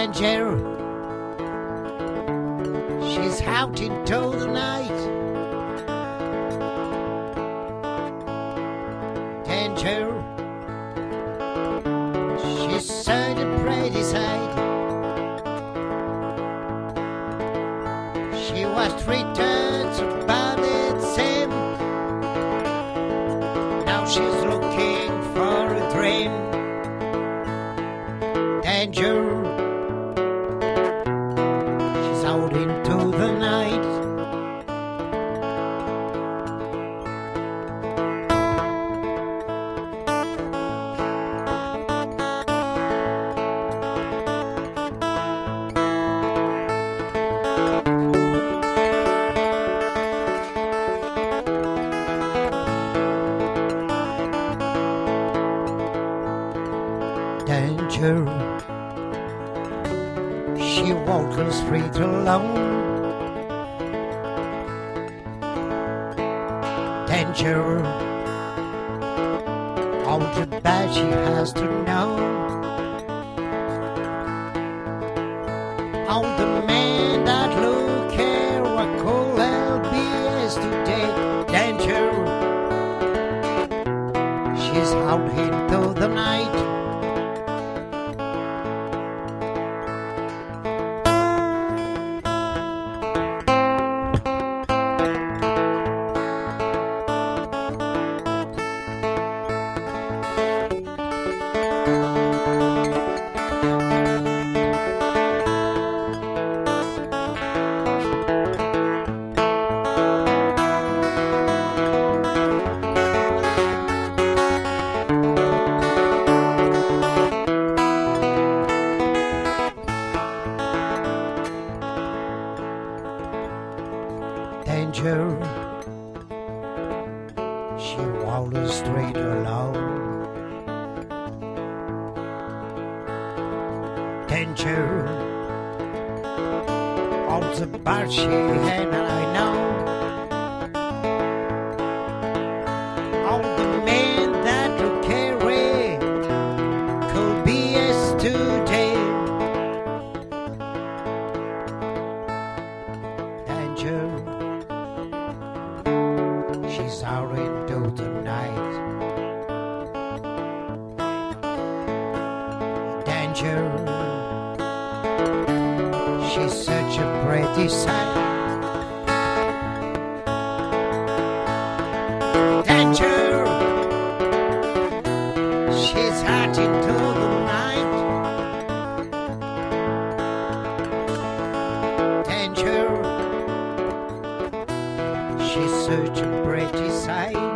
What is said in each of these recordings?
danger. She's out into the night. Danger. She's such a pretty sight. She was treated so bad it seemed. Now she's looking for a dream. Danger. She's out into the night. Danger. She walked the street alone. Danger. All the bad she has to know. All the men that look here what cool LBS today. Danger. She's out into the night. Danger. She walked the street alone. Danger. All the bad she had, I know. All the men that could carry could be as today. Danger. She's out into the night. Danger. She's such a pretty sight. Danger. She's out into the night. Danger. She's such a pretty sight.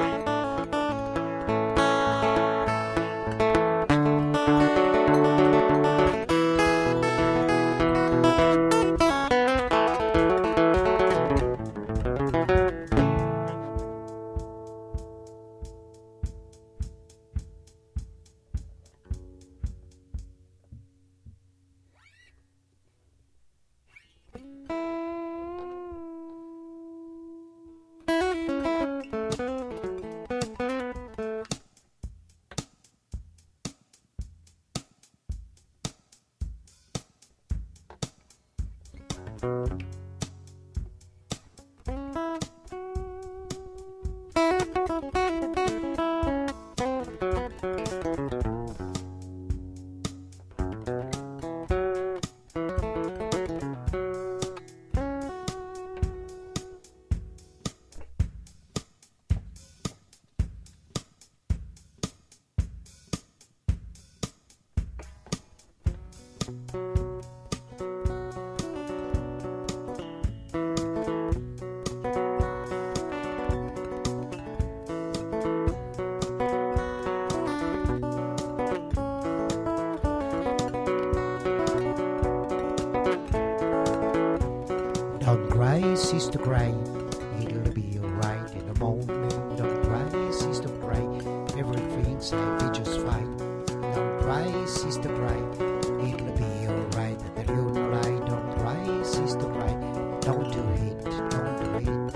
Don't cry, sister, cry. It'll be alright in the morning. Don't cry, sister, cry. Everything's gonna be just fine. Don't cry, sister, cry. It'll be alright at the moonlight. Don't cry, sister, cry. Don't do it, don't do it.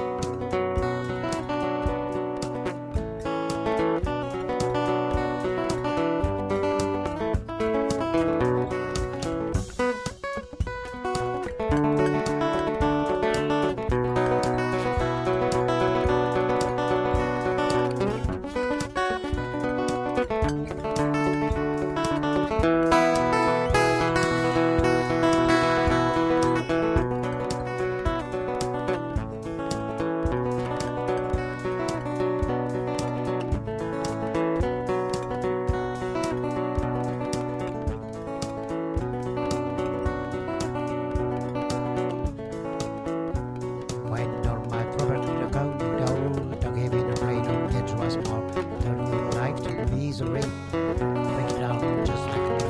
the ring. Break it down just like a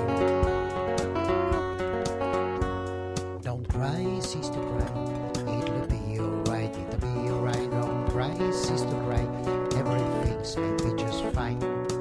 dream. Don't cry, sister, cry. It'll be alright, it'll be alright. Don't cry, sister, cry. Everything's gonna be just fine.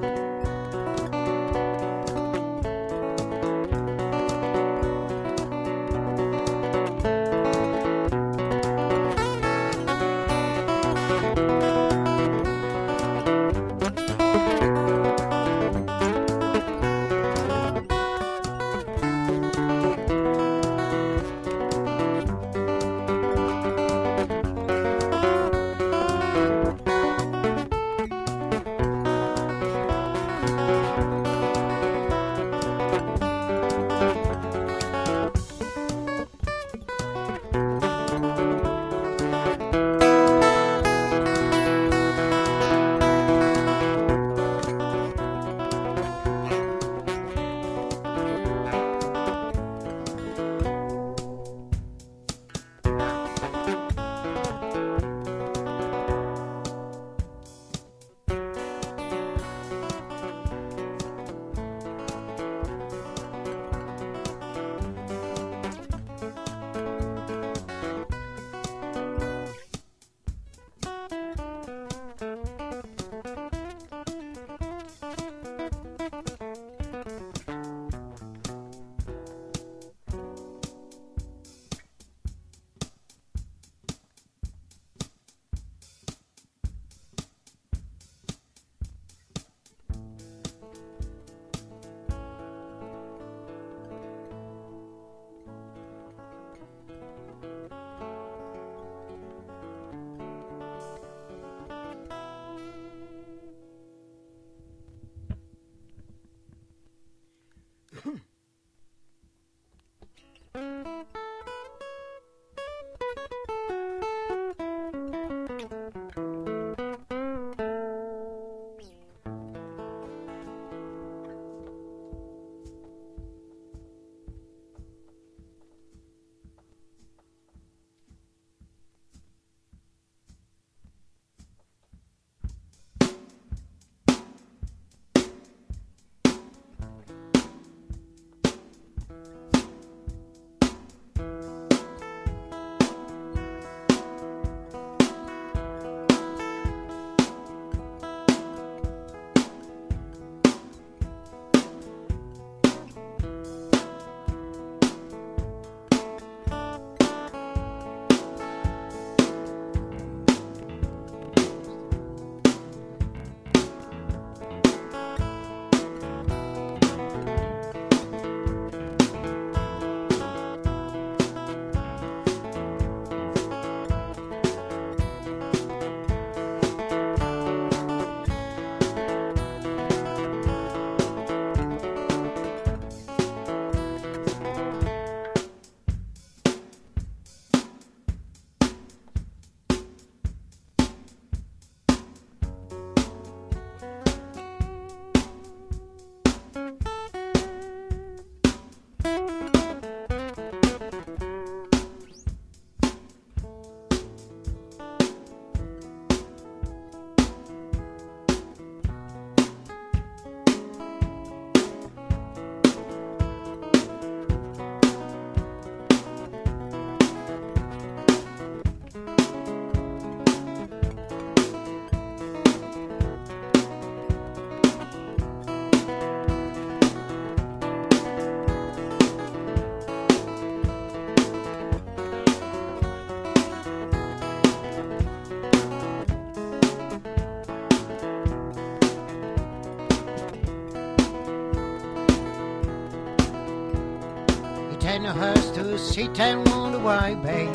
And hers to sit and wonder why, babe,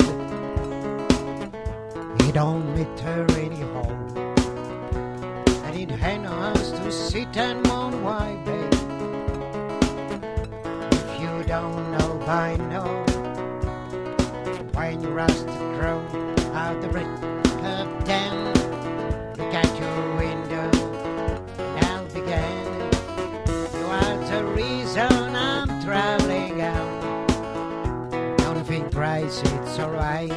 he don't meet her anyhow. And it had hers to sit and wonder why, babe, if you don't know by now, when you rush to crow out the brick up down, look at your window, now began, you are the reason I'm traveling out. Think price, it's alright.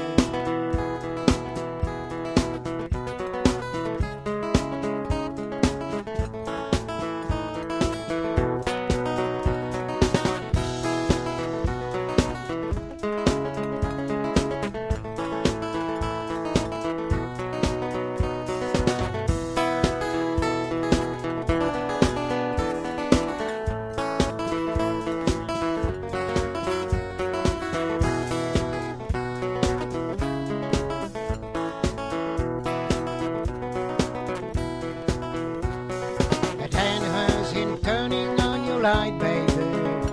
turning on your light, baby.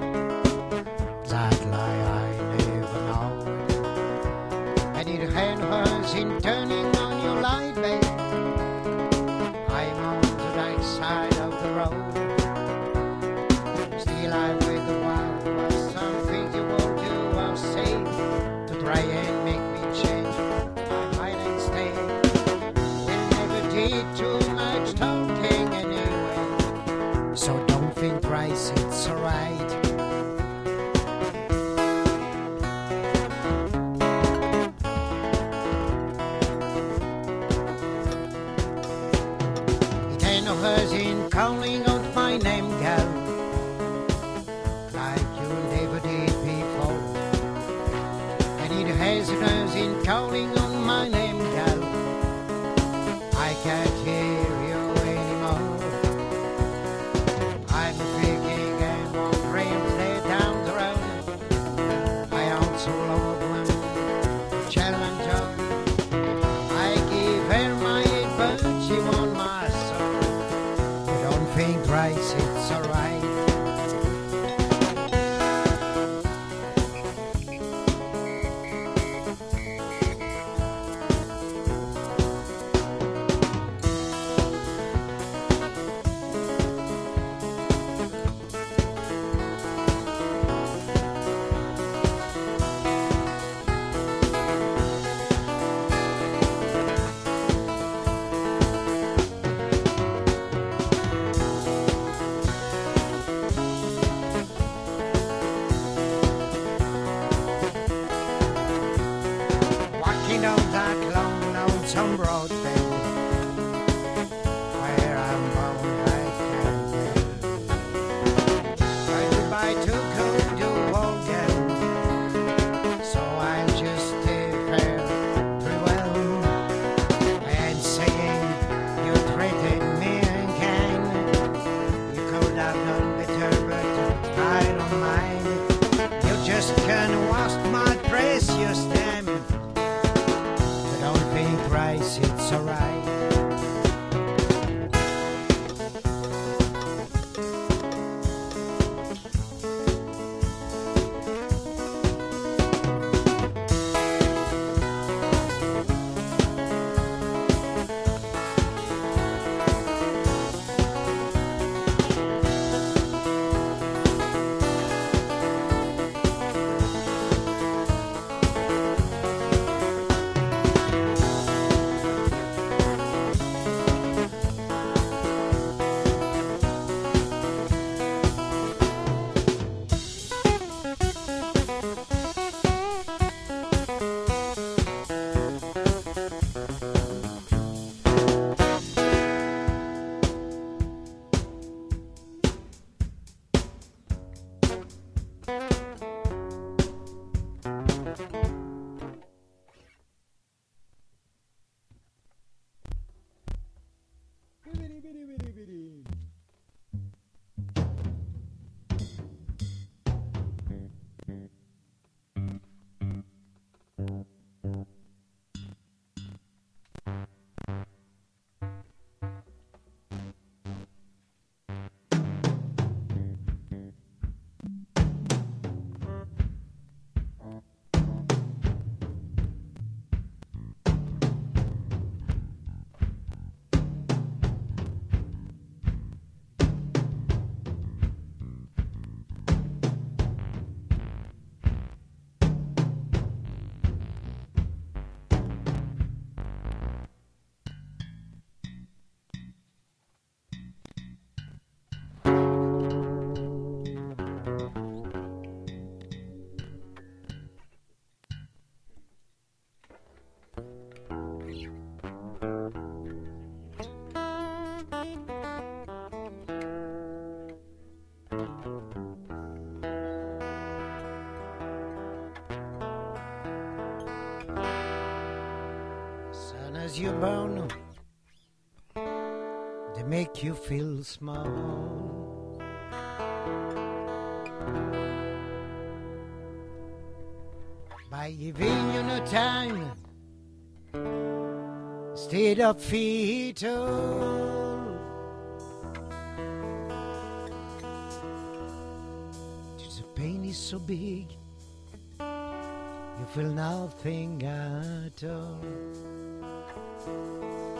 That lie I never know. I need a hand was in turning on your light, baby. I'm on the right side of the road. Still I'm with the wild was some things you won't do or say to try and make me change my mind and stay. And never did too much talking anyway. So don't think twice, it's alright. It ain't no hers in calling out my name, gal, like you never did before. And it has hers in calling on my name, gal. I can't hear you anymore. I'm thinking and wandering straight down the road. I also love one challenger. I give her my head, but she won my soul. You don't think twice, it's alright. Walking down that long, lonesome road, baby, where I'm bound I can't tell. My goodbye too cold to walk in, so I'll just stay farewell. And saying you treated me unkind, you could have done better, but I don't mind. You just can't waste my precious time. Don't think twice, it's alright. As you burn, they make you feel small. By giving you no time, instead of fetal, 'cause the pain is so big, you feel nothing at all.